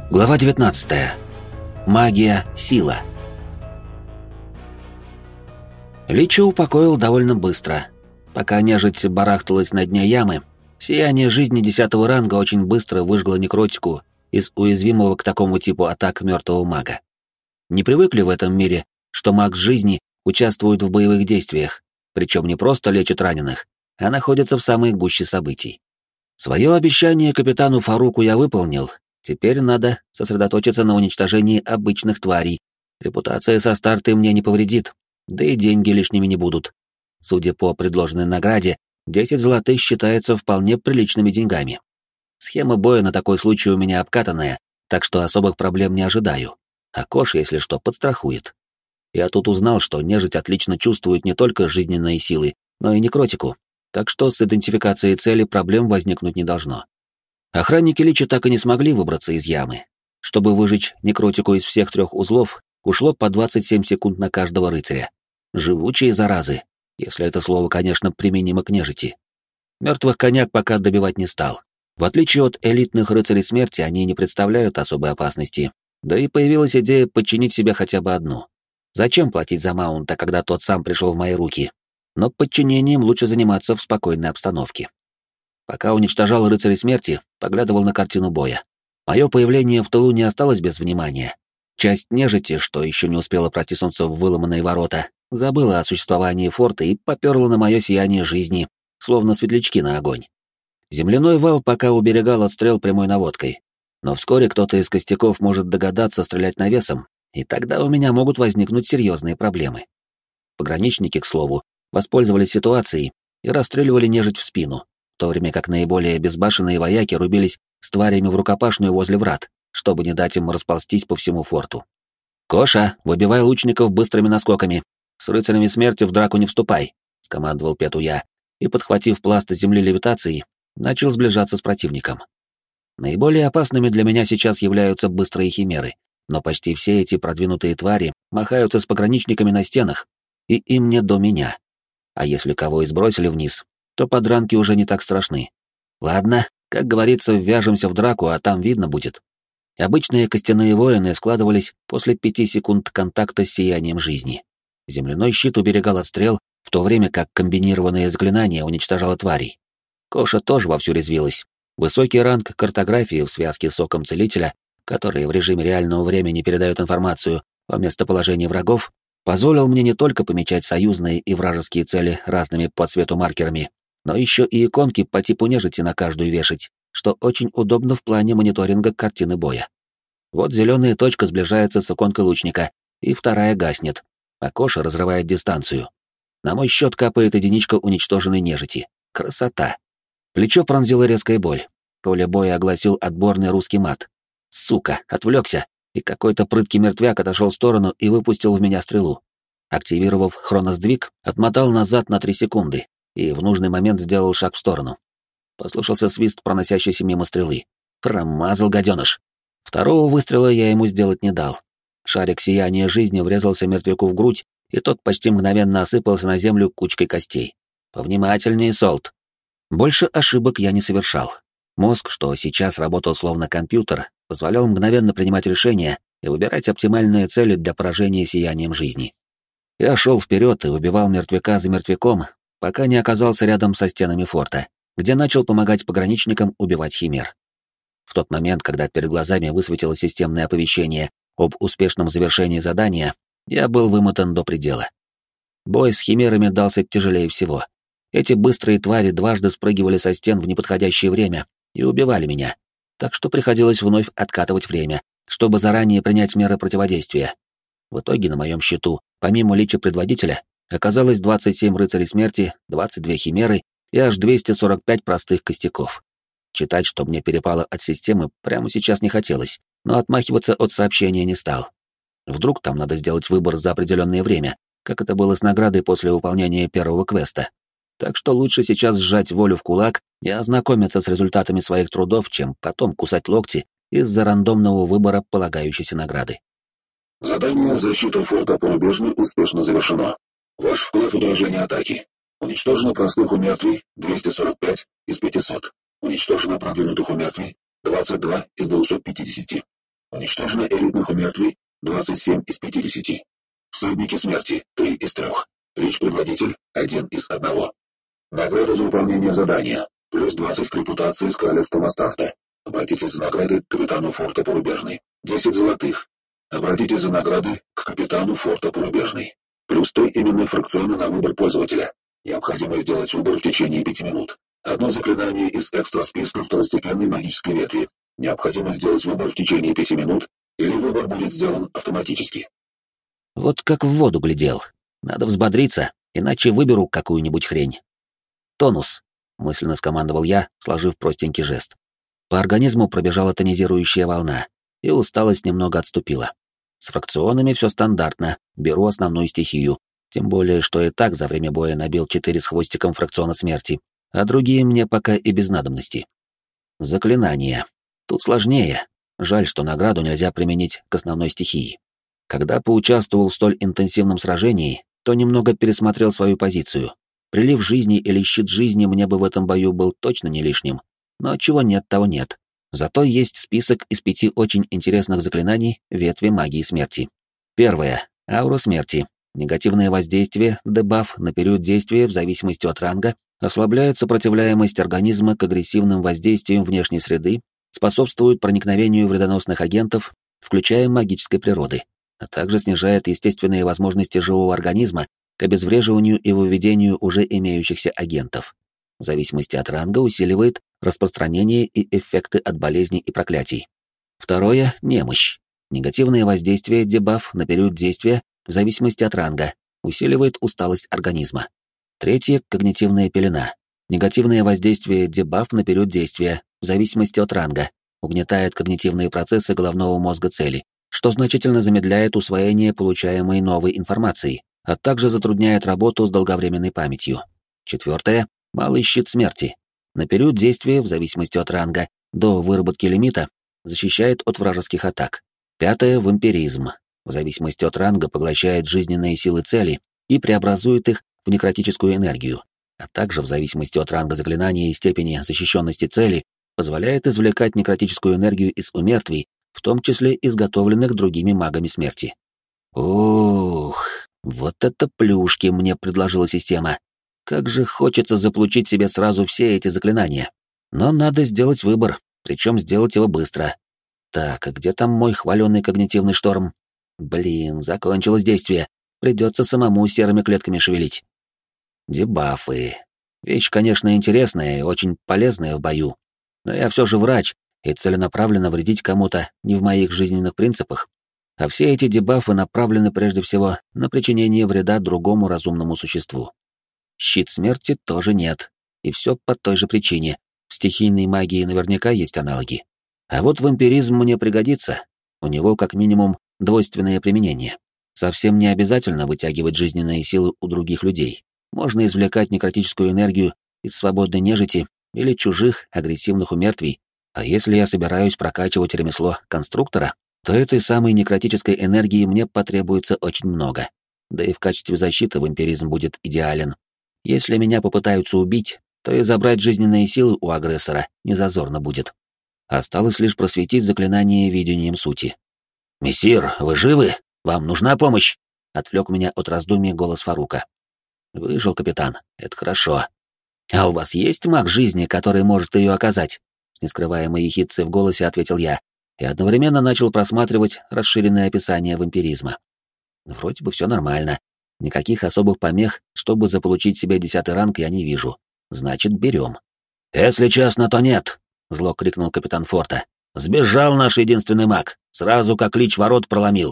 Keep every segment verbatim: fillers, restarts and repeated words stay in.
Глава девятнадцатая. Магия, сила. Лича упокоил довольно быстро. Пока нежить барахталась на дне ямы, сияние жизни десятого ранга очень быстро выжгло некротику из уязвимого к такому типу атак мертвого мага. Не привыкли в этом мире, что маг жизни участвует в боевых действиях, причем не просто лечит раненых, а находится в самой гуще событий. Свое обещание капитану Фаруку я выполнил. Теперь надо сосредоточиться на уничтожении обычных тварей. Репутация со старта мне не повредит, да и деньги лишними не будут. Судя по предложенной награде, десять золотых считается вполне приличными деньгами. Схема боя на такой случай у меня обкатанная, так что особых проблем не ожидаю. А Кош, если что, подстрахует. Я тут узнал, что нежить отлично чувствует не только жизненные силы, но и некротику, так что с идентификацией цели проблем возникнуть не должно. Охранники Лича так и не смогли выбраться из ямы. Чтобы выжечь некротику из всех трех узлов, ушло по двадцать семь секунд на каждого рыцаря. Живучие заразы, если это слово, конечно, применимо к нежити. Мертвых коняк пока добивать не стал. В отличие от элитных рыцарей смерти, они не представляют особой опасности. Да и появилась идея подчинить себе хотя бы одну. Зачем платить за маунта, когда тот сам пришел в мои руки? Но подчинением лучше заниматься в спокойной обстановке. Пока уничтожал рыцарей смерти, поглядывал на картину боя. Мое появление в тылу не осталось без внимания. Часть нежити, что еще не успела протиснуться в выломанные ворота, забыла о существовании форта и поперла на мое сияние жизни, словно светлячки на огонь. Земляной вал пока уберегал от стрел прямой наводкой, но вскоре кто-то из костяков может догадаться стрелять навесом, и тогда у меня могут возникнуть серьезные проблемы. Пограничники, к слову, воспользовались ситуацией и расстреливали нежить в спину, в то время как наиболее безбашенные вояки рубились с тварями в рукопашную возле врат, чтобы не дать им расползтись по всему форту. «Коша, выбивай лучников быстрыми наскоками. С рыцарями смерти в драку не вступай», — скомандовал Пету я, и, подхватив пласт земли левитации, начал сближаться с противником. Наиболее опасными для меня сейчас являются быстрые химеры, но почти все эти продвинутые твари махаются с пограничниками на стенах, и им не до меня. А если кого и сбросили вниз, то подранки уже не так страшны. Ладно, как говорится, ввяжемся в драку, а там видно будет. Обычные костяные воины складывались после пяти секунд контакта с сиянием жизни. Земляной щит уберегал от стрел, в то время как комбинированное заклинание уничтожало тварей. Коша тоже вовсю резвилась. Высокий ранг картографии в связке с соком целителя, который в режиме реального времени передает информацию о местоположении врагов, позволил мне не только помечать союзные и вражеские цели разными по цвету маркерами, но еще и иконки по типу нежити на каждую вешать, что очень удобно в плане мониторинга картины боя. Вот зеленая точка сближается с иконкой лучника, и вторая гаснет, а Коша разрывает дистанцию. На мой счет капает единичка уничтоженной нежити. Красота! Плечо пронзила резкая боль. Поле боя огласил отборный русский мат. Сука, отвлекся, и какой-то прыткий мертвяк отошел в сторону и выпустил в меня стрелу. Активировав хроносдвиг, отмотал назад на три секунды и в нужный момент сделал шаг в сторону. Послышался свист проносящейся мимо стрелы. Промазал гаденыш. Второго выстрела я ему сделать не дал. Шарик сияния жизни врезался мертвяку в грудь, и тот почти мгновенно осыпался на землю кучкой костей. Повнимательнее, Солт. Больше ошибок я не совершал. Мозг, что сейчас работал словно компьютер, позволял мгновенно принимать решения и выбирать оптимальные цели для поражения сиянием жизни. Я шел вперед и выбивал мертвяка за мертвяком, пока не оказался рядом со стенами форта, где начал помогать пограничникам убивать химер. В тот момент, когда перед глазами высветилось системное оповещение об успешном завершении задания, я был вымотан до предела. Бой с химерами дался тяжелее всего. Эти быстрые твари дважды спрыгивали со стен в неподходящее время и убивали меня, так что приходилось вновь откатывать время, чтобы заранее принять меры противодействия. В итоге на моем счету, помимо лича предводителя, оказалось двадцать семь рыцарей смерти, двадцать две химеры и аж двести сорок пять простых костяков. Читать, что мне перепало от системы, прямо сейчас не хотелось, но отмахиваться от сообщения не стал. Вдруг там надо сделать выбор за определенное время, как это было с наградой после выполнения первого квеста. Так что лучше сейчас сжать волю в кулак и ознакомиться с результатами своих трудов, чем потом кусать локти из-за рандомного выбора полагающейся награды. Задание «Защита форта Порубежный» успешно завершено. Ваш вклад в отражение атаки. Уничтожено простых умертвий двести сорок пять из пятисот. Уничтожено продвинутых умертвий двадцать два из двухсот пятидесяти. Уничтожено элитных умертвий двадцать семь из пятидесяти. Всадники смерти три из трех. Лич-предводитель один из одного. Награда за выполнение задания. Плюс двадцать к репутации с королевством Астарта. Обратитесь за наградой к капитану форта Порубежный. десять золотых. Обратитесь за наградой к капитану форта Порубежный. Плюс три именные фракционы на выбор пользователя. Необходимо сделать выбор в течение пяти минут. Одно заклинание из экстра-списка второстепенной магической ветви. Необходимо сделать выбор в течение пяти минут, или выбор будет сделан автоматически. Вот как в воду глядел. Надо взбодриться, иначе выберу какую-нибудь хрень. «Тонус», — мысленно скомандовал я, сложив простенький жест. По организму пробежала тонизирующая волна, и усталость немного отступила. С фракционами все стандартно, беру основную стихию, тем более, что и так за время боя набил четыре с хвостиком фракциона смерти, а другие мне пока и без надобности. Заклинание. Тут сложнее. Жаль, что награду нельзя применить к основной стихии. Когда поучаствовал в столь интенсивном сражении, то немного пересмотрел свою позицию. Прилив жизни или щит жизни мне бы в этом бою был точно не лишним, но чего нет, того нет. Зато есть список из пяти очень интересных заклинаний ветви магии смерти. Первое. Аура смерти. Негативное воздействие, дебаф на период действия в зависимости от ранга, ослабляет сопротивляемость организма к агрессивным воздействиям внешней среды, способствует проникновению вредоносных агентов, включая магической природы, а также снижает естественные возможности живого организма к обезвреживанию и выведению уже имеющихся агентов. В зависимости от ранга усиливает распространение и эффекты от болезней и проклятий. Второе — немощь. Негативное воздействие, дебаф на период действия в зависимости от ранга, усиливает усталость организма. Третье — когнитивная пелена. Негативное воздействие, дебаф на период действия в зависимости от ранга, угнетает когнитивные процессы головного мозга цели, что значительно замедляет усвоение получаемой новой информации, а также затрудняет работу с долговременной памятью. Четвертое — малый щит смерти. На период действия, в зависимости от ранга, до выработки лимита, защищает от вражеских атак. Пятое — вампиризм. В зависимости от ранга поглощает жизненные силы цели и преобразует их в некротическую энергию, а также в зависимости от ранга заклинания и степени защищенности цели позволяет извлекать некротическую энергию из умертвий, в том числе изготовленных другими магами смерти. Ух, вот это плюшки мне предложила система. Как же хочется заполучить себе сразу все эти заклинания. Но надо сделать выбор, причем сделать его быстро. Так, а где там мой хваленый когнитивный шторм? Блин, закончилось действие. Придется самому серыми клетками шевелить. Дебафы. Вещь, конечно, интересная и очень полезная в бою. Но я все же врач, и целенаправленно вредить кому-то не в моих жизненных принципах. А все эти дебафы направлены прежде всего на причинение вреда другому разумному существу. Щит смерти тоже нет. И все по той же причине. В стихийной магии наверняка есть аналоги. А вот вампиризм мне пригодится. У него как минимум двойственное применение. Совсем не обязательно вытягивать жизненные силы у других людей. Можно извлекать некротическую энергию из свободной нежити или чужих агрессивных умертвий. А если я собираюсь прокачивать ремесло конструктора, то этой самой некротической энергии мне потребуется очень много. Да и в качестве защиты вампиризм будет идеален. Если меня попытаются убить, то и забрать жизненные силы у агрессора незазорно будет. Осталось лишь просветить заклинание видением сути. «Мессир, вы живы? Вам нужна помощь?» — отвлек меня от раздумий голос Фарука. «Выжил, капитан, это хорошо. А у вас есть маг жизни, который может ее оказать?» С нескрываемой ехидцей в голосе ответил я и одновременно начал просматривать расширенное описание вампиризма. Вроде бы все нормально. Никаких особых помех, чтобы заполучить себе десятый ранг, я не вижу. Значит, берем. «Если честно, то нет!» — зло крикнул капитан форта. «Сбежал наш единственный маг, сразу как лич ворот проломил».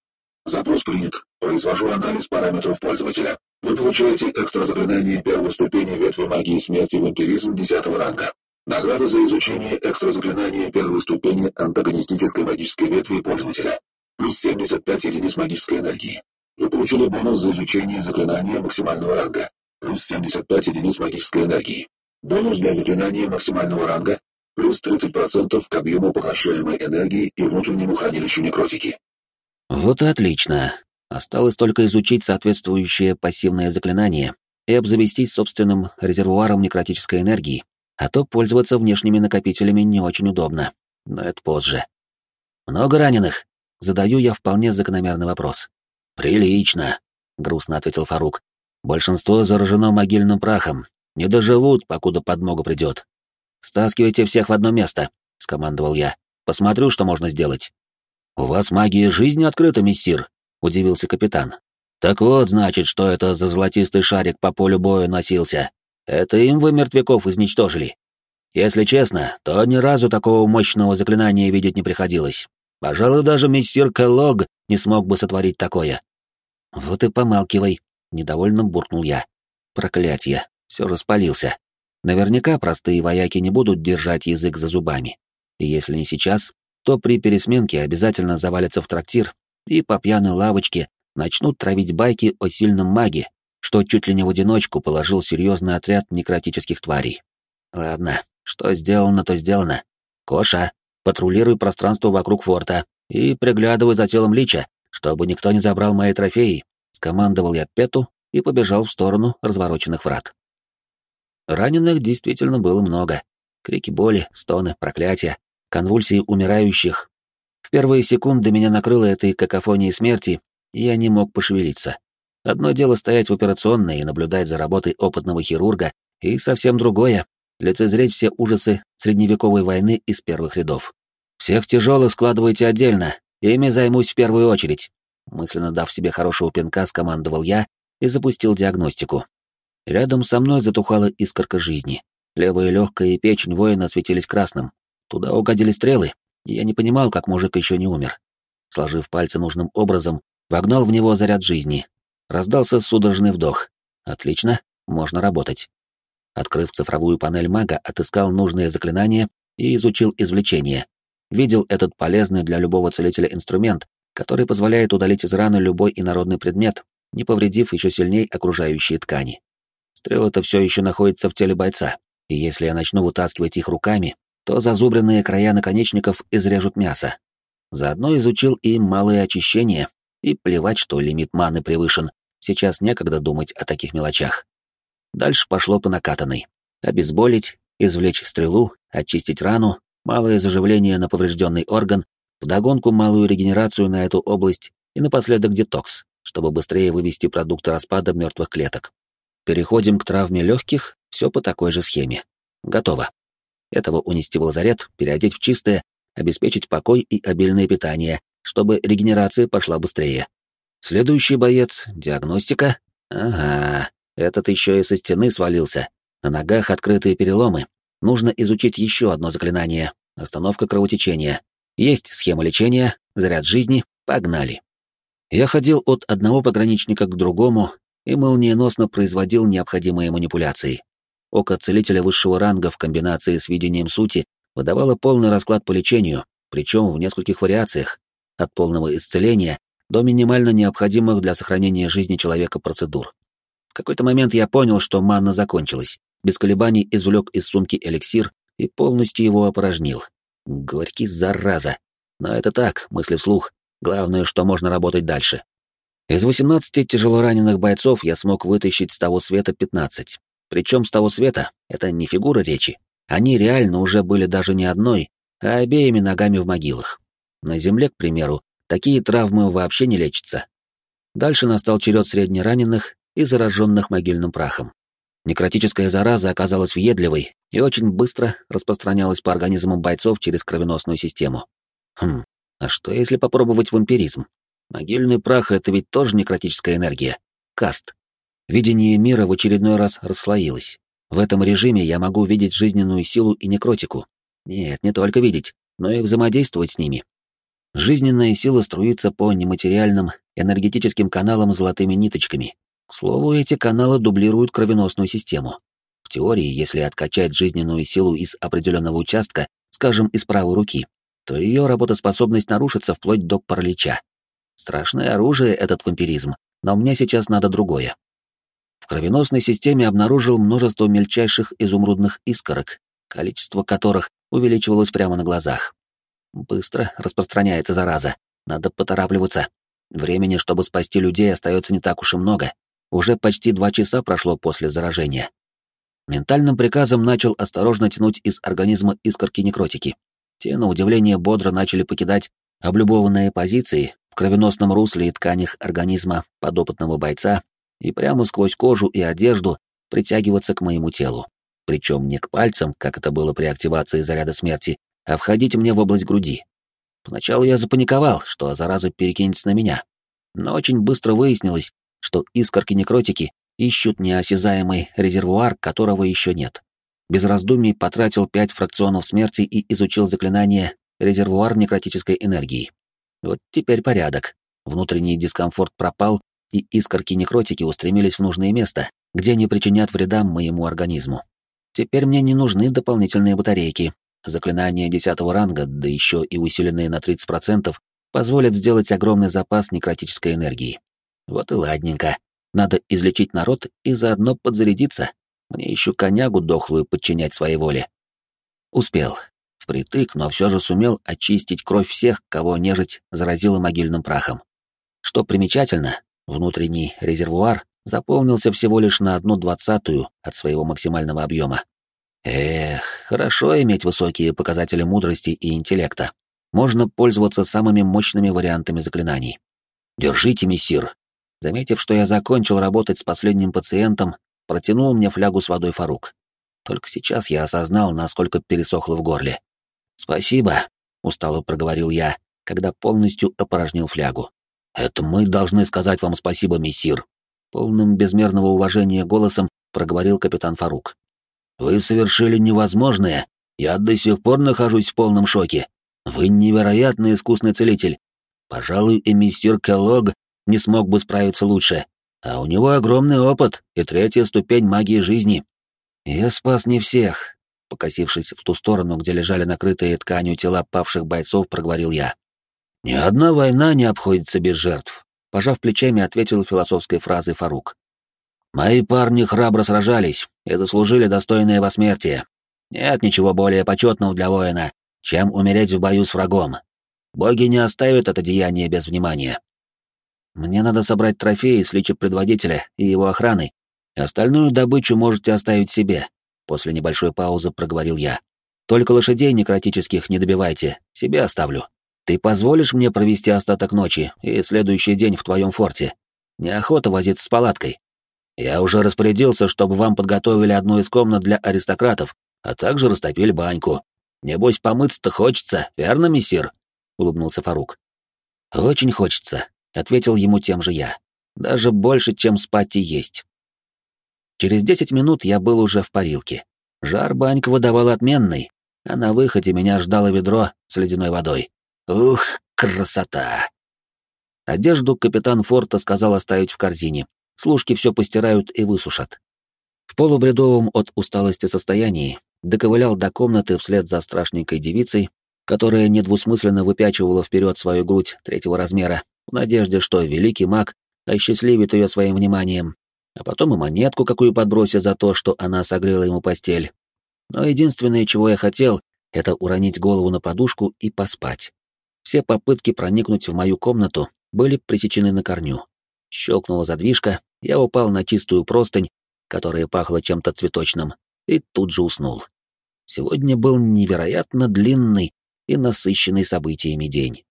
Запрос принят. Произвожу анализ параметров пользователя. Вы получаете экстра заклинание первой ступени ветви магии смерти вампиризм десятого ранга. Награда за изучение экстра заклинания первой ступени антагонистической магической ветви пользователя. Плюс семьдесят пять единиц магической энергии. Вы получили бонус за изучение заклинания максимального ранга. Плюс семьдесят пять единиц магической энергии. Бонус для заклинания максимального ранга. Плюс тридцать процентов к объему поглощаемой энергии и внутреннему хранилищу некротики. Вот и отлично. Осталось только изучить соответствующее пассивное заклинание и обзавестись собственным резервуаром некротической энергии, а то пользоваться внешними накопителями не очень удобно. Но это позже. Много раненых? Задаю я вполне закономерный вопрос. Прилично, грустно ответил Фарук. Большинство заражено могильным прахом. Не доживут, покуда подмога придет. Стаскивайте всех в одно место, скомандовал я. Посмотрю, что можно сделать. У вас магия жизни открыта, мессир, удивился капитан. Так вот, значит, что это за золотистый шарик по полю боя носился. Это им вы мертвяков изничтожили. Если честно, то ни разу такого мощного заклинания видеть не приходилось. Пожалуй, даже мессир Келлог не смог бы сотворить такое. Вот и помалкивай, недовольно буркнул я. Проклятье, все распалился. Наверняка простые вояки не будут держать язык за зубами. И если не сейчас, то при пересменке обязательно завалятся в трактир и по пьяной лавочке начнут травить байки о сильном маге, что чуть ли не в одиночку положил серьезный отряд некротических тварей. Ладно, что сделано, то сделано. Коша, патрулируй пространство вокруг форта и приглядывай за телом Лича, чтобы никто не забрал мои трофеи, скомандовал я Пету и побежал в сторону развороченных врат. Раненых действительно было много. Крики боли, стоны, проклятия, конвульсии умирающих. В первые секунды меня накрыло этой какофонией смерти, и я не мог пошевелиться. Одно дело стоять в операционной и наблюдать за работой опытного хирурга, и совсем другое — лицезреть все ужасы средневековой войны из первых рядов. «Всех тяжелых складывайте отдельно, ими займусь в первую очередь», мысленно дав себе хорошего пинка, скомандовал я и запустил диагностику. Рядом со мной затухала искорка жизни. Левая легкая и печень воина светились красным. Туда угодили стрелы, и я не понимал, как мужик еще не умер. Сложив пальцы нужным образом, вогнал в него заряд жизни. Раздался судорожный вдох. Отлично, можно работать. Открыв цифровую панель мага, отыскал нужное заклинание и изучил извлечение. Видел этот полезный для любого целителя инструмент, который позволяет удалить из раны любой инородный предмет, не повредив еще сильней окружающие ткани. Стрелы-то все еще находятся в теле бойца, и если я начну вытаскивать их руками, то зазубренные края наконечников изрежут мясо. Заодно изучил и малые очищения, и плевать, что лимит маны превышен, сейчас некогда думать о таких мелочах. Дальше пошло по накатанной. Обезболить, извлечь стрелу, очистить рану, малое заживление на поврежденный орган, вдогонку малую регенерацию на эту область и напоследок детокс, чтобы быстрее вывести продукты распада мертвых клеток. Переходим к травме легких, все по такой же схеме. Готово. Этого унести в лазарет, переодеть в чистое, обеспечить покой и обильное питание, чтобы регенерация пошла быстрее. Следующий боец — диагностика. Ага, этот еще и со стены свалился. На ногах открытые переломы. Нужно изучить еще одно заклинание — остановка кровотечения. Есть схема лечения, заряд жизни, погнали. Я ходил от одного пограничника к другому и молниеносно производил необходимые манипуляции. Око целителя высшего ранга в комбинации с видением сути выдавало полный расклад по лечению, причем в нескольких вариациях, от полного исцеления до минимально необходимых для сохранения жизни человека процедур. В какой-то момент я понял, что манна закончилась, без колебаний извлек из сумки эликсир и полностью его опорожнил. Горький, зараза. Но это так, мысли вслух. Главное, что можно работать дальше. Из восемнадцати тяжелораненых бойцов я смог вытащить с того света пятнадцать. Причем с того света — это не фигура речи. Они реально уже были даже не одной, а обеими ногами в могилах. На земле, к примеру, такие травмы вообще не лечатся. Дальше настал черед среднераненых и зараженных могильным прахом. Некротическая зараза оказалась въедливой и очень быстро распространялась по организмам бойцов через кровеносную систему. Хм, а что если попробовать вампиризм? Могильный прах — это ведь тоже некротическая энергия. Каст. Видение мира в очередной раз расслоилось. В этом режиме я могу видеть жизненную силу и некротику. Нет, не только видеть, но и взаимодействовать с ними. Жизненная сила струится по нематериальным энергетическим каналам золотыми ниточками. К слову, эти каналы дублируют кровеносную систему. В теории, если откачать жизненную силу из определенного участка, скажем, из правой руки, то ее работоспособность нарушится вплоть до паралича. Страшное оружие этот вампиризм, но мне сейчас надо другое. В кровеносной системе обнаружил множество мельчайших изумрудных искорок, количество которых увеличивалось прямо на глазах. Быстро распространяется зараза, надо поторапливаться. Времени, чтобы спасти людей, остается не так уж и много. Уже почти два часа прошло после заражения. Ментальным приказом начал осторожно тянуть из организма искорки некротики. Те, на удивление, бодро начали покидать облюбованные позиции в кровеносном русле и тканях организма подопытного бойца и прямо сквозь кожу и одежду притягиваться к моему телу. Причем не к пальцам, как это было при активации заряда смерти, а входить мне в область груди. Поначалу я запаниковал, что зараза перекинется на меня, но очень быстро выяснилось, что искорки-некротики ищут неосязаемый резервуар, которого еще нет. Без раздумий потратил пять фракционов смерти и изучил заклинание «Резервуар некротической энергии». Вот теперь порядок. Внутренний дискомфорт пропал, и искорки-некротики устремились в нужное место, где не причинят вреда моему организму. Теперь мне не нужны дополнительные батарейки. Заклинания десятого ранга, да еще и усиленные на тридцать процентов, позволят сделать огромный запас некротической энергии. Вот и ладненько. Надо излечить народ и заодно подзарядиться. Мне еще конягу дохлую подчинять своей воле. Успел. Впритык, но все же сумел очистить кровь всех, кого нежить заразила могильным прахом. Что примечательно, внутренний резервуар заполнился всего лишь на одну двадцатую от своего максимального объема. Эх, хорошо иметь высокие показатели мудрости и интеллекта. Можно пользоваться самыми мощными вариантами заклинаний. «Держите, мессир!» Заметив, что я закончил работать с последним пациентом, протянул мне флягу с водой Фарук. Только сейчас я осознал, насколько пересохло в горле. «Спасибо», — устало проговорил я, когда полностью опорожнил флягу. «Это мы должны сказать вам спасибо, мессир», — полным безмерного уважения голосом проговорил капитан Фарук. «Вы совершили невозможное. Я до сих пор нахожусь в полном шоке. Вы невероятно искусный целитель. Пожалуй, и мессир Келлог не смог бы справиться лучше. А у него огромный опыт и третья ступень магии жизни». «Я спас не всех», — покосившись в ту сторону, где лежали накрытые тканью тела павших бойцов, проговорил я. «Ни одна война не обходится без жертв», — пожав плечами, ответил философской фразой Фарук. «Мои парни храбро сражались и заслужили достойное посмертие. Нет ничего более почетного для воина, чем умереть в бою с врагом. Боги не оставят это деяние без внимания. Мне надо собрать трофеи с лича предводителя и его охраны. Остальную добычу можете оставить себе», — после небольшой паузы проговорил я. «Только лошадей некротических не добивайте, себе оставлю. Ты позволишь мне провести остаток ночи и следующий день в твоем форте? Неохота возиться с палаткой. Я уже распорядился, чтобы вам подготовили одну из комнат для аристократов, а также растопили баньку. Небось, помыться-то хочется, верно, мессир?» — улыбнулся Фарук. «Очень хочется», — ответил ему тем же я. «Даже больше, чем спать и есть». Через десять минут я был уже в парилке. Жар банька выдавал отменный, а на выходе меня ждало ведро с ледяной водой. Ух, красота! Одежду капитан форта сказал оставить в корзине. Служки все постирают и высушат. В полубредовом от усталости состоянии доковылял до комнаты вслед за страшненькой девицей, которая недвусмысленно выпячивала вперед свою грудь третьего размера, в надежде, что великий маг осчастливит ее своим вниманием, а потом и монетку какую подбросит за то, что она согрела ему постель. Но единственное, чего я хотел, это уронить голову на подушку и поспать. Все попытки проникнуть в мою комнату были пресечены на корню. Щелкнула задвижка, я упал на чистую простынь, которая пахла чем-то цветочным, и тут же уснул. Сегодня был невероятно длинный и насыщенный событиями день.